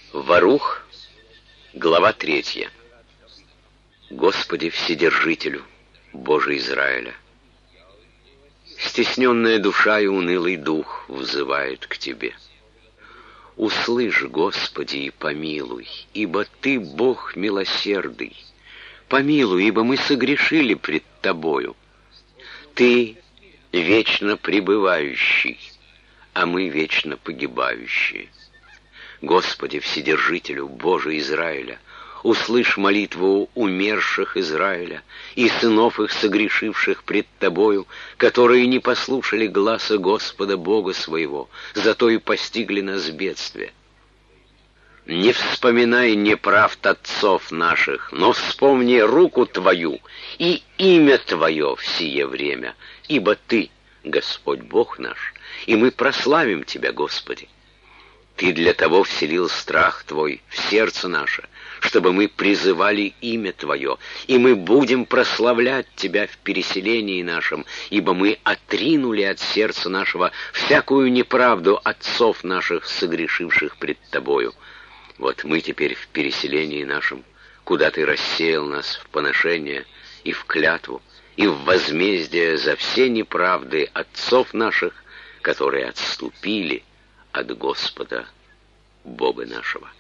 Варух, глава 3. Господи Вседержителю, Боже Израиля, стесненная душа и унылый дух взывает к Тебе. Услышь, Господи, и помилуй, ибо Ты Бог милосердный. Помилуй, ибо мы согрешили пред Тобою. Ты вечно пребывающий, а мы вечно погибающие. Господи Вседержителю, Боже Израиля, услышь молитву умерших Израиля и сынов их, согрешивших пред Тобою, которые не послушали гласа Господа Бога своего, зато и постигли нас бедствие. Не вспоминай неправд отцов наших, но вспомни руку Твою и имя Твое в сие время, ибо Ты, Господь Бог наш, и мы прославим Тебя, Господи. Ты для того вселил страх Твой в сердце наше, чтобы мы призывали имя Твое, и мы будем прославлять Тебя в переселении нашем, ибо мы отринули от сердца нашего всякую неправду отцов наших, согрешивших пред Тобою. Вот мы теперь в переселении нашем, куда Ты рассеял нас в поношение и в клятву, и в возмездие за все неправды отцов наших, которые отступили от Господа Бога нашего.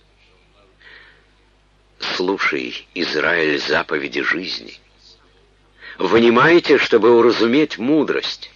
Слушай, Израиль, заповеди жизни. Внимайте, чтобы уразуметь мудрость.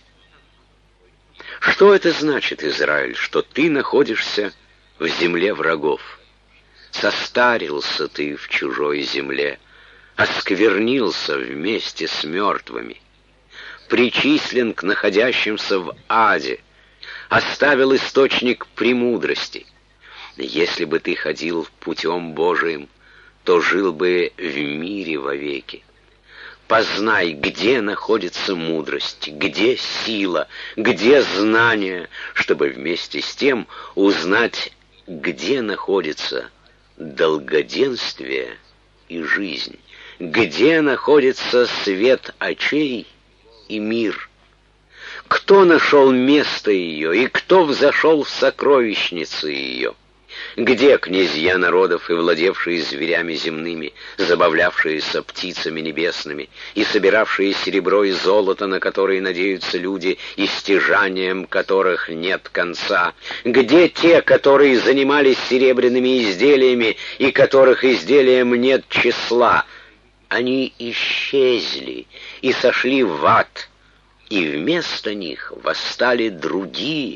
Что это значит, Израиль, что ты находишься в земле врагов? Состарился ты в чужой земле, осквернился вместе с мертвыми, причислен к находящимся в аде, оставил источник премудрости. Если бы ты ходил путем Божиим, то жил бы в мире вовеки. Познай, где находится мудрость, где сила, где знание, чтобы вместе с тем узнать, где находится долгоденствие и жизнь, где находится свет очей и мир. Кто нашел место ее, и кто взошел в сокровищницы ее? Где князья народов и владевшие зверями земными, забавлявшиеся птицами небесными и собиравшие серебро и золото, на которые надеются люди, и стяжанием которых нет конца? Где те, которые занимались серебряными изделиями и которых изделиям нет числа? Они исчезли и сошли в ад, и вместо них восстали другие.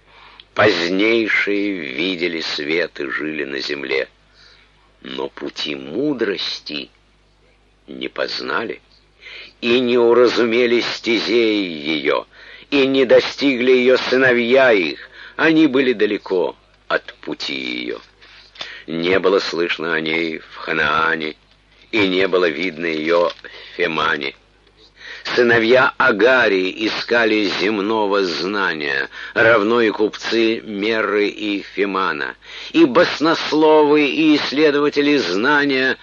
Позднейшие видели свет и жили на земле, но пути мудрости не познали, и не уразумели стезей ее, и не достигли ее сыновья их, они были далеко от пути ее. Не было слышно о ней в Ханаане, и не было видно ее в Фемане. Сыновья Агарии искали земного знания, равно и купцы Мерры и Фемана, и баснословы, и исследователи знания,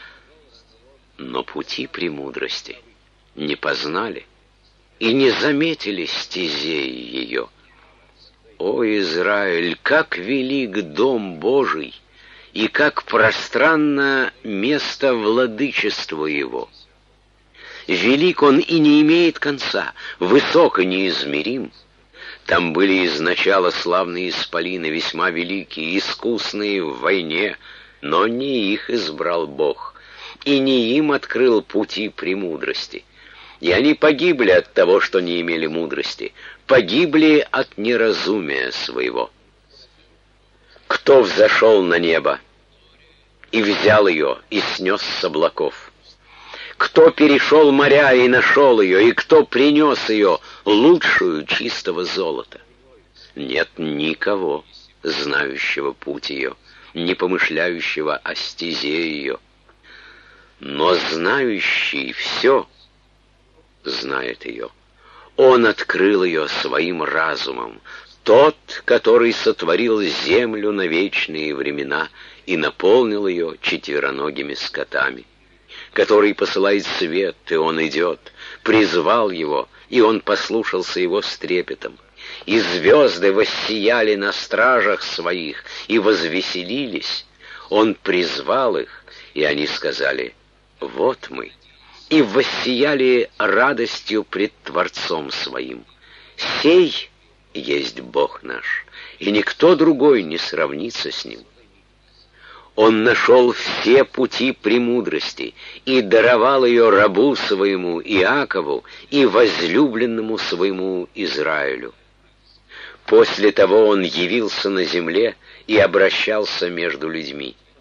но пути премудрости не познали и не заметили стезей ее. О, Израиль, как велик дом Божий, и как пространно место владычества его! Велик он и не имеет конца, высок и неизмерим. Там были изначала славные исполины, весьма великие, искусные в войне, но не их избрал Бог, и не им открыл пути премудрости. И они погибли от того, что не имели мудрости, погибли от неразумия своего. Кто взошел на небо и взял ее, и снес с облаков? Кто перешел моря и нашел ее, и кто принес ее, лучшую чистого золота? Нет никого, знающего путь ее, не помышляющего о стезе ее. Но знающий все знает ее. Он открыл ее своим разумом, тот, который сотворил землю на вечные времена и наполнил ее четвероногими скотами, который посылает свет, и он идет, призвал его, и он послушался его с трепетом. И звезды воссияли на стражах своих, и возвеселились. Он призвал их, и они сказали: «Вот мы», и воссияли радостью пред Творцом своим. Сей есть Бог наш, и никто другой не сравнится с Ним. Он нашел все пути премудрости и даровал ее рабу своему Иакову и возлюбленному своему Израилю. После того он явился на земле и обращался между людьми.